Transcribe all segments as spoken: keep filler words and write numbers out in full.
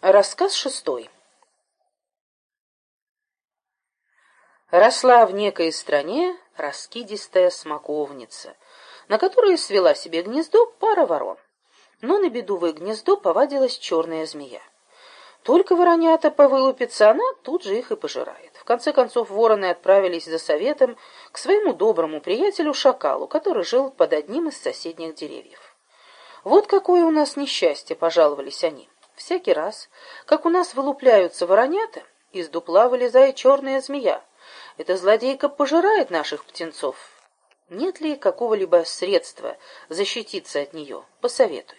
Рассказ шестой. Росла в некой стране раскидистая смоковница, на которой свела себе гнездо пара ворон. Но на беду в их гнездо повадилась черная змея. Только воронята повылупятся, она тут же их и пожирает. В конце концов вороны отправились за советом к своему доброму приятелю шакалу, который жил под одним из соседних деревьев. «Вот какое у нас несчастье!» — пожаловались они. «Всякий раз, как у нас вылупляются воронята, из дупла вылезает черная змея. Эта злодейка пожирает наших птенцов. Нет ли какого-либо средства защититься от нее? Посоветуй».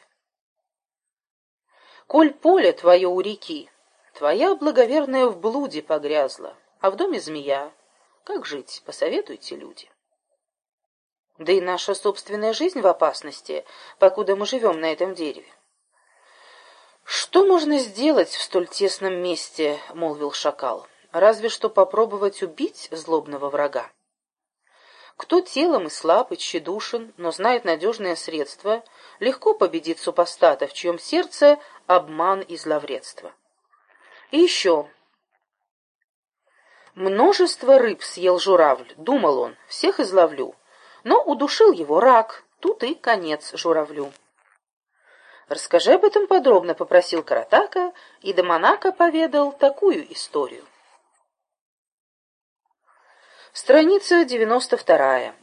«Коль поле твое у реки, твоя благоверная в блуде погрязла, а в доме змея. Как жить? Посоветуйте, люди». «Да и наша собственная жизнь в опасности, покуда мы живем на этом дереве». «Что можно сделать в столь тесном месте?» — молвил шакал. «Разве что попробовать убить злобного врага. Кто телом и слаб, и тщедушен, но знает надежное средство, легко победит супостата, в чьем сердце обман и зловредство. И еще. Множество рыб съел журавль, думал он, всех изловлю, но удушил его рак, тут и конец журавлю». «Расскажи об этом подробно», — попросил Каратака, и Даманака поведал такую историю. Страница девяносто вторая.